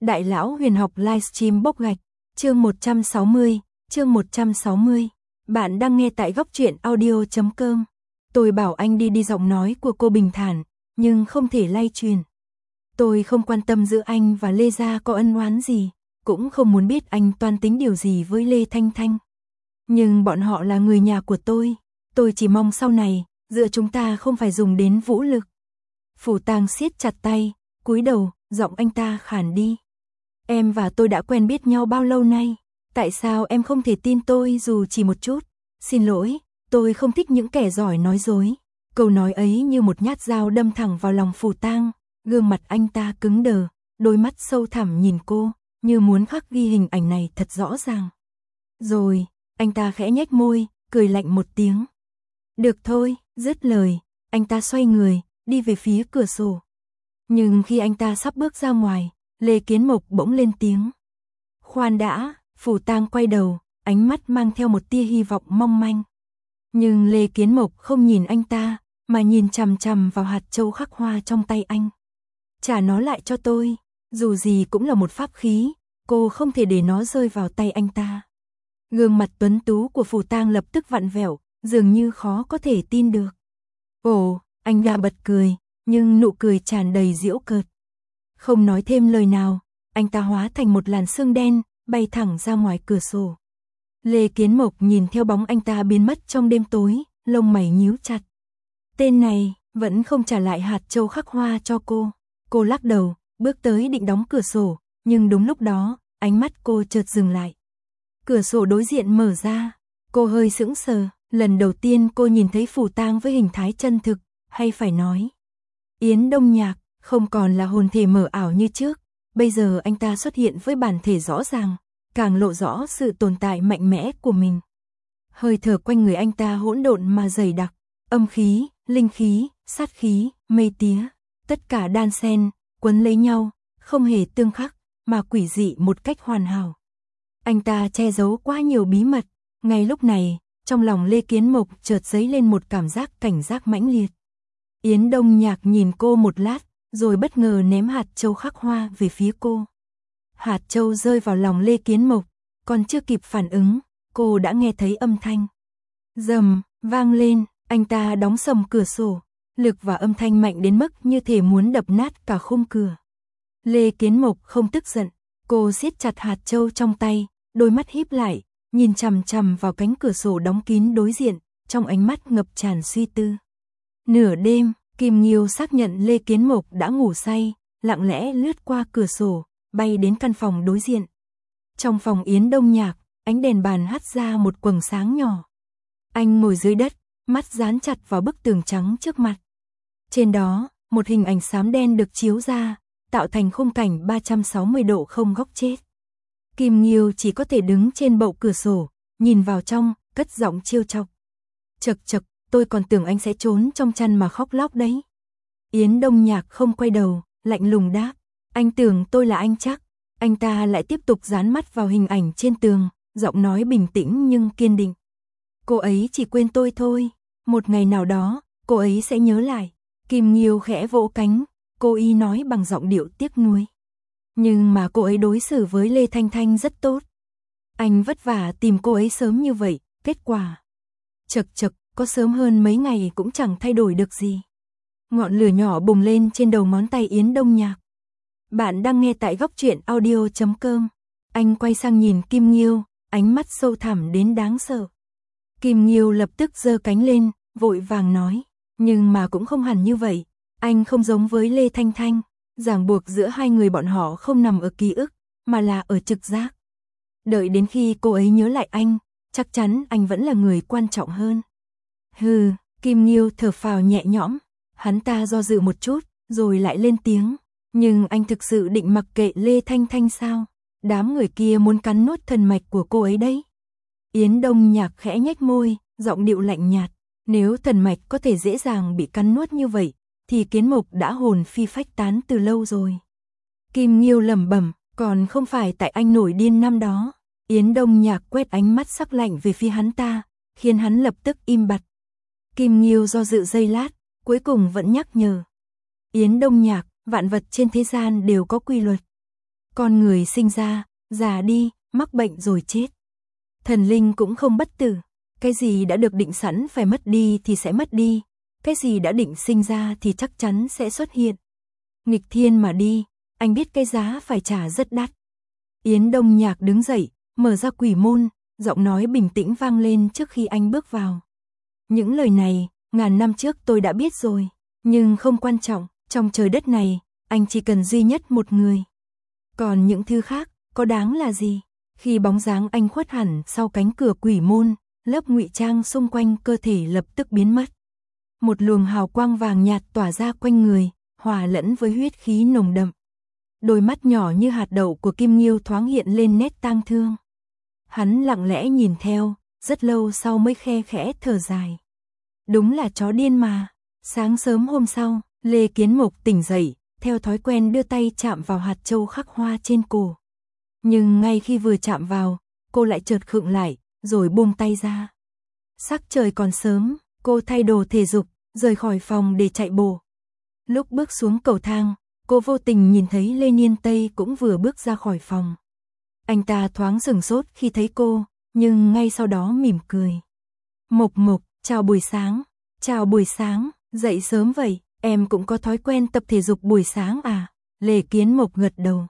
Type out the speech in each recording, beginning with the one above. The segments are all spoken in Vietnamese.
Đại lão huyền học livestream bốc gạch, chương 160, chương 160. Bạn đang nghe tại góc truyện audio.com. Tôi bảo anh đi giọng nói của cô bình thản, nhưng không thể lay truyền. Tôi không quan tâm giữa anh và Lê Gia có ân oán gì, cũng không muốn biết anh toan tính điều gì với Lê Thanh Thanh. Nhưng bọn họ là người nhà của tôi chỉ mong sau này, giữa chúng ta không phải dùng đến vũ lực. Phủ Tang siết chặt tay, cúi đầu, giọng anh ta khàn đi. Em và tôi đã quen biết nhau bao lâu nay, tại sao em không thể tin tôi dù chỉ một chút? Xin lỗi, tôi không thích những kẻ giỏi nói dối. Câu nói ấy như một nhát dao đâm thẳng vào lòng Phủ Tang, gương mặt anh ta cứng đờ, đôi mắt sâu thẳm nhìn cô, như muốn khắc ghi hình ảnh này thật rõ ràng. Rồi, anh ta khẽ nhếch môi, cười lạnh một tiếng. Được thôi, dứt lời, anh ta xoay người, đi về phía cửa sổ. Nhưng khi anh ta sắp bước ra ngoài, Lê Kiến Mộc bỗng lên tiếng. Khoan đã, Phủ Tang quay đầu, ánh mắt mang theo một tia hy vọng mong manh. Nhưng Lê Kiến Mộc không nhìn anh ta, mà nhìn chằm chằm vào hạt châu khắc hoa trong tay anh. Trả nó lại cho tôi, dù gì cũng là một pháp khí, cô không thể để nó rơi vào tay anh ta. Gương mặt tuấn tú của Phủ Tang lập tức vặn vẹo, dường như khó có thể tin được. Ồ, anh ta bật cười, nhưng nụ cười tràn đầy giễu cợt. Không nói thêm lời nào, anh ta hóa thành một làn sương đen, bay thẳng ra ngoài cửa sổ. Lê Kiến Mộc nhìn theo bóng anh ta biến mất trong đêm tối, lông mày nhíu chặt. Tên này vẫn không trả lại hạt châu khắc hoa cho cô. Cô lắc đầu, bước tới định đóng cửa sổ, nhưng đúng lúc đó, ánh mắt cô chợt dừng lại. Cửa sổ đối diện mở ra, cô hơi sững sờ, lần đầu tiên cô nhìn thấy Phủ Tang với hình thái chân thực, hay phải nói. Yến Đông Nhạc không còn là hồn thể mờ ảo như trước, bây giờ anh ta xuất hiện với bản thể rõ ràng, càng lộ rõ sự tồn tại mạnh mẽ của mình. Hơi thở quanh người anh ta hỗn độn mà dày đặc, âm khí, linh khí, sát khí, mây tía, tất cả đan xen, quấn lấy nhau, không hề tương khắc, mà quỷ dị một cách hoàn hảo. Anh ta che giấu quá nhiều bí mật, ngay lúc này, trong lòng Lê Kiến Mộc chợt dấy lên một cảm giác cảnh giác mãnh liệt. Yến Đông Nhạc nhìn cô một lát, rồi bất ngờ ném hạt châu khắc hoa về phía cô. Hạt châu rơi vào lòng Lê Kiến Mộc, còn chưa kịp phản ứng, cô đã nghe thấy âm thanh. Rầm, vang lên, anh ta đóng sầm cửa sổ, lực và âm thanh mạnh đến mức như thể muốn đập nát cả khung cửa. Lê Kiến Mộc không tức giận, cô siết chặt hạt châu trong tay, đôi mắt híp lại, nhìn chằm chằm vào cánh cửa sổ đóng kín đối diện, trong ánh mắt ngập tràn suy tư. Nửa đêm, Kim Nghiêu xác nhận Lê Kiến Mộc đã ngủ say, lặng lẽ lướt qua cửa sổ, bay đến căn phòng đối diện. Trong phòng Yến Đông Nhạc, ánh đèn bàn hắt ra một quầng sáng nhỏ. Anh ngồi dưới đất, mắt dán chặt vào bức tường trắng trước mặt. Trên đó, một hình ảnh xám đen được chiếu ra, tạo thành khung cảnh 360 độ không góc chết. Kim Nghiêu chỉ có thể đứng trên bậu cửa sổ, nhìn vào trong, cất giọng trêu chọc. Chậc chậc, tôi còn tưởng anh sẽ trốn trong chăn mà khóc lóc đấy. Yến Đông Nhạc không quay đầu, lạnh lùng đáp. Anh tưởng tôi là anh chắc. Anh ta lại tiếp tục dán mắt vào hình ảnh trên tường, giọng nói bình tĩnh nhưng kiên định. Cô ấy chỉ quên tôi thôi, một ngày nào đó, cô ấy sẽ nhớ lại. Kim Nghiêu khẽ vỗ cánh, cô y nói bằng giọng điệu tiếc nuối. Nhưng mà cô ấy đối xử với Lê Thanh Thanh rất tốt. Anh vất vả tìm cô ấy sớm như vậy, kết quả. Chậc chậc, có sớm hơn mấy ngày cũng chẳng thay đổi được gì. Ngọn lửa nhỏ bùng lên trên đầu ngón tay Yến Đông Nhạc. Bạn đang nghe tại góc truyện audio.com. Anh quay sang nhìn Kim Nghiêu, ánh mắt sâu thẳm đến đáng sợ. Kim Nghiêu lập tức giơ cánh lên, vội vàng nói. Nhưng mà cũng không hẳn như vậy. Anh không giống với Lê Thanh Thanh. Ràng buộc giữa hai người bọn họ không nằm ở ký ức, mà là ở trực giác. Đợi đến khi cô ấy nhớ lại anh, chắc chắn anh vẫn là người quan trọng hơn. Hừ, Kim Nghiêu thở phào nhẹ nhõm. Hắn ta do dự một chút, rồi lại lên tiếng. Nhưng anh thực sự định mặc kệ Lê Thanh Thanh sao? Đám người kia muốn cắn nuốt thần mạch của cô ấy đấy. Yến Đông Nhạc khẽ nhếch môi, giọng điệu lạnh nhạt. Nếu thần mạch có thể dễ dàng bị cắn nuốt như vậy, thì Kiến Mộc đã hồn phi phách tán từ lâu rồi. Kim Nghiêu lẩm bẩm, còn không phải tại anh nổi điên năm đó. Yến Đông Nhạc quét ánh mắt sắc lạnh về phía hắn ta, khiến hắn lập tức im bặt. Kim Nghiêu do dự giây lát, cuối cùng vẫn nhắc nhở. Yến Đông Nhạc, vạn vật trên thế gian đều có quy luật. Con người sinh ra, già đi, mắc bệnh rồi chết. Thần linh cũng không bất tử. Cái gì đã được định sẵn phải mất đi thì sẽ mất đi. Cái gì đã định sinh ra thì chắc chắn sẽ xuất hiện. Nghịch thiên mà đi, anh biết cái giá phải trả rất đắt. Yến Đông Nhạc đứng dậy, mở ra quỷ môn, giọng nói bình tĩnh vang lên trước khi anh bước vào. Những lời này, ngàn năm trước tôi đã biết rồi, nhưng không quan trọng, trong trời đất này, anh chỉ cần duy nhất một người. Còn những thứ khác, có đáng là gì? Khi bóng dáng anh khuất hẳn sau cánh cửa quỷ môn, lớp ngụy trang xung quanh cơ thể lập tức biến mất. Một luồng hào quang vàng nhạt tỏa ra quanh người, hòa lẫn với huyết khí nồng đậm. Đôi mắt nhỏ như hạt đậu của Kim Nghiêu thoáng hiện lên nét tang thương. Hắn lặng lẽ nhìn theo, rất lâu sau mới khe khẽ thở dài. Đúng là chó điên mà. Sáng sớm hôm sau, Lê Kiến Mục tỉnh dậy, theo thói quen đưa tay chạm vào hạt châu khắc hoa trên cổ. Nhưng ngay khi vừa chạm vào, cô lại chợt khựng lại, rồi buông tay ra. Sắc trời còn sớm, cô thay đồ thể dục, rời khỏi phòng để chạy bộ. Lúc bước xuống cầu thang, cô vô tình nhìn thấy Lê Niên Tây cũng vừa bước ra khỏi phòng. Anh ta thoáng sửng sốt khi thấy cô, nhưng ngay sau đó mỉm cười. Mộc Mộc, chào buổi sáng. Chào buổi sáng, dậy sớm vậy, em cũng có thói quen tập thể dục buổi sáng à? Lê Kiến Mộc gật đầu.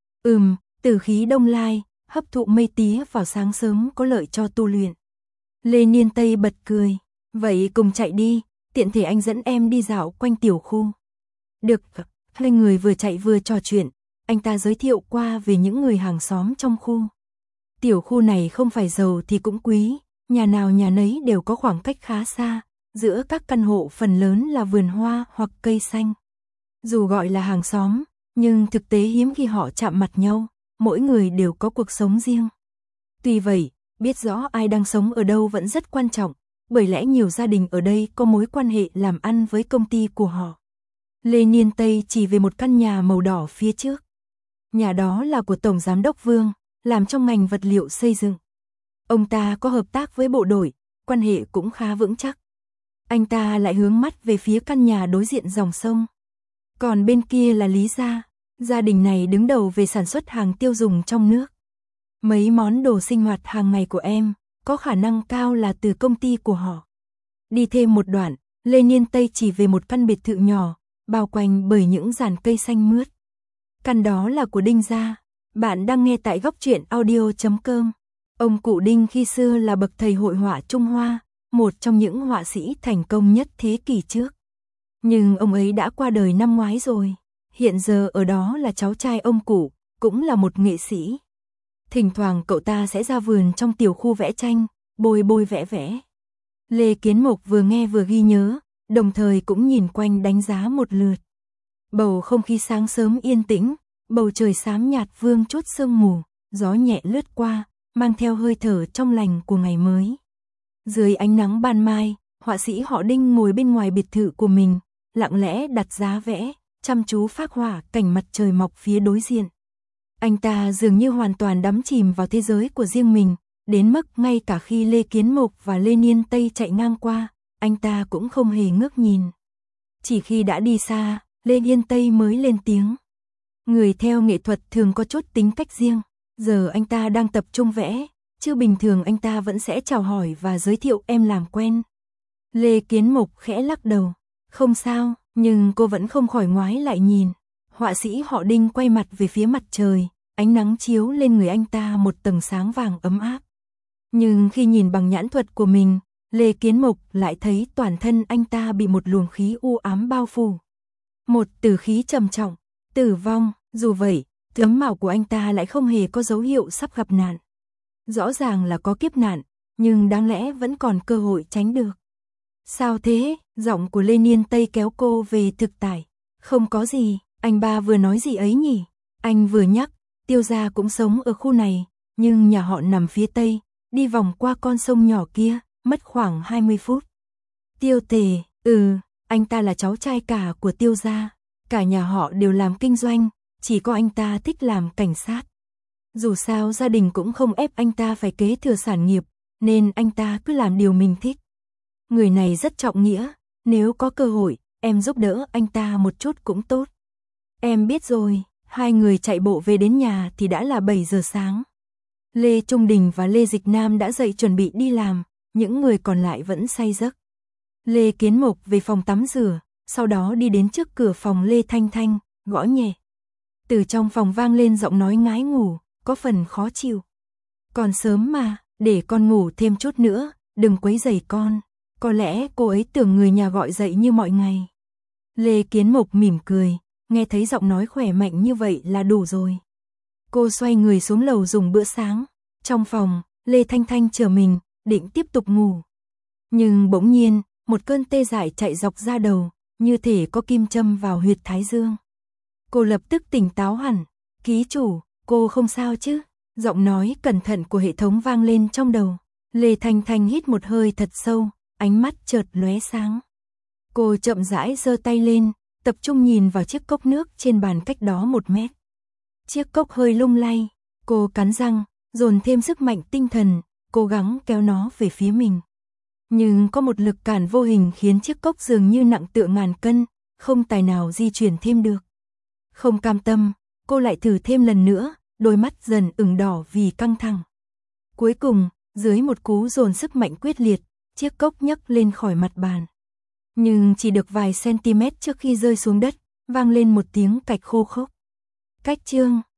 Tử khí đông lai, hấp thụ mây tía vào sáng sớm có lợi cho tu luyện. Lê Niên Tây bật cười. Vậy cùng chạy đi, tiện thể anh dẫn em đi dạo quanh tiểu khu. Được, hai người vừa chạy vừa trò chuyện, anh ta giới thiệu qua về những người hàng xóm trong khu. Tiểu khu này không phải giàu thì cũng quý, nhà nào nhà nấy đều có khoảng cách khá xa, giữa các căn hộ phần lớn là vườn hoa hoặc cây xanh. Dù gọi là hàng xóm, nhưng thực tế hiếm khi họ chạm mặt nhau, mỗi người đều có cuộc sống riêng. Tuy vậy, biết rõ ai đang sống ở đâu vẫn rất quan trọng, bởi lẽ nhiều gia đình ở đây có mối quan hệ làm ăn với công ty của họ. Lê Niên Tây chỉ về một căn nhà màu đỏ phía trước. Nhà đó là của Tổng Giám đốc Vương, làm trong ngành vật liệu xây dựng. Ông ta có hợp tác với bộ đội, quan hệ cũng khá vững chắc. Anh ta lại hướng mắt về phía căn nhà đối diện dòng sông. Còn bên kia là Lý gia, gia đình này đứng đầu về sản xuất hàng tiêu dùng trong nước. Mấy món đồ sinh hoạt hàng ngày của em, có khả năng cao là từ công ty của họ. Đi thêm một đoạn, Lê Niên Tây chỉ về một căn biệt thự nhỏ, bao quanh bởi những giàn cây xanh mướt. Căn đó là của Đinh gia. Bạn đang nghe tại góc truyện audio.com. Ông cụ Đinh khi xưa là bậc thầy hội họa Trung Hoa, một trong những họa sĩ thành công nhất thế kỷ trước. Nhưng ông ấy đã qua đời năm ngoái rồi. Hiện giờ ở đó là cháu trai ông cụ, cũng là một nghệ sĩ. Thỉnh thoảng cậu ta sẽ ra vườn trong tiểu khu vẽ tranh, bôi bôi vẽ vẽ. Lê Kiến Mộc vừa nghe vừa ghi nhớ, đồng thời cũng nhìn quanh đánh giá một lượt. Bầu không khí sáng sớm yên tĩnh, bầu trời xám nhạt vương chút sương mù, gió nhẹ lướt qua, mang theo hơi thở trong lành của ngày mới. Dưới ánh nắng ban mai, họa sĩ họ Đinh ngồi bên ngoài biệt thự của mình, lặng lẽ đặt giá vẽ, chăm chú phác họa cảnh mặt trời mọc phía đối diện. Anh ta dường như hoàn toàn đắm chìm vào thế giới của riêng mình, đến mức ngay cả khi Lê Kiến Mộc và Lê Niên Tây chạy ngang qua, anh ta cũng không hề ngước nhìn. Chỉ khi đã đi xa, Lê Niên Tây mới lên tiếng. Người theo nghệ thuật thường có chút tính cách riêng, giờ anh ta đang tập trung vẽ, chứ bình thường anh ta vẫn sẽ chào hỏi và giới thiệu em làm quen. Lê Kiến Mộc khẽ lắc đầu. Không sao, nhưng cô vẫn không khỏi ngoái lại nhìn. Họa sĩ họ Đinh quay mặt về phía mặt trời, ánh nắng chiếu lên người anh ta một tầng sáng vàng ấm áp. Nhưng khi nhìn bằng nhãn thuật của mình, Lê Kiến Mộc lại thấy toàn thân anh ta bị một luồng khí u ám bao phủ. Một tử khí trầm trọng, tử vong, dù vậy, tướng mạo của anh ta lại không hề có dấu hiệu sắp gặp nạn. Rõ ràng là có kiếp nạn, nhưng đáng lẽ vẫn còn cơ hội tránh được. Sao thế? Giọng của Lê Niên Tây kéo cô về thực tại. Không có gì, anh ba vừa nói gì ấy nhỉ? Anh vừa nhắc, Tiêu gia cũng sống ở khu này, nhưng nhà họ nằm phía tây, đi vòng qua con sông nhỏ kia, mất khoảng 20 phút. Tiêu Tề, anh ta là cháu trai cả của Tiêu gia, cả nhà họ đều làm kinh doanh, chỉ có anh ta thích làm cảnh sát. Dù sao gia đình cũng không ép anh ta phải kế thừa sản nghiệp, nên anh ta cứ làm điều mình thích. Người này rất trọng nghĩa, nếu có cơ hội, em giúp đỡ anh ta một chút cũng tốt. Em biết rồi, Hai người chạy bộ về đến nhà thì đã là 7 giờ sáng. Lê Trung Đình và Lê Dịch Nam đã dậy chuẩn bị đi làm, những người còn lại vẫn say giấc. Lê Kiến Mộc về phòng tắm rửa, sau đó đi đến trước cửa phòng Lê Thanh Thanh, gõ nhẹ. Từ trong phòng vang lên giọng nói ngái ngủ, có phần khó chịu. Còn sớm mà, để con ngủ thêm chút nữa, đừng quấy rầy con. Có lẽ cô ấy tưởng người nhà gọi dậy như mọi ngày. Lê Kiến Mộc mỉm cười, nghe thấy giọng nói khỏe mạnh như vậy là đủ rồi. Cô xoay người xuống lầu dùng bữa sáng. Trong phòng, Lê Thanh Thanh chờ mình, định tiếp tục ngủ. Nhưng bỗng nhiên, một cơn tê dại chạy dọc da đầu, như thể có kim châm vào huyệt thái dương. Cô lập tức tỉnh táo hẳn. Ký chủ, cô không sao chứ? Giọng nói cẩn thận của hệ thống vang lên trong đầu. Lê Thanh Thanh hít một hơi thật sâu, ánh mắt chợt lóe sáng. Cô chậm rãi giơ tay lên, tập trung nhìn vào chiếc cốc nước trên bàn cách đó 1 mét. Chiếc cốc hơi lung lay, cô cắn răng, dồn thêm sức mạnh tinh thần, cố gắng kéo nó về phía mình. Nhưng có một lực cản vô hình khiến chiếc cốc dường như nặng tựa ngàn cân, không tài nào di chuyển thêm được. Không cam tâm, cô lại thử thêm lần nữa, đôi mắt dần ửng đỏ vì căng thẳng. Cuối cùng, dưới một cú dồn sức mạnh quyết liệt, chiếc cốc nhấc lên khỏi mặt bàn. Nhưng chỉ được vài cm trước khi rơi xuống đất, vang lên một tiếng cạch khô khốc. Cách chương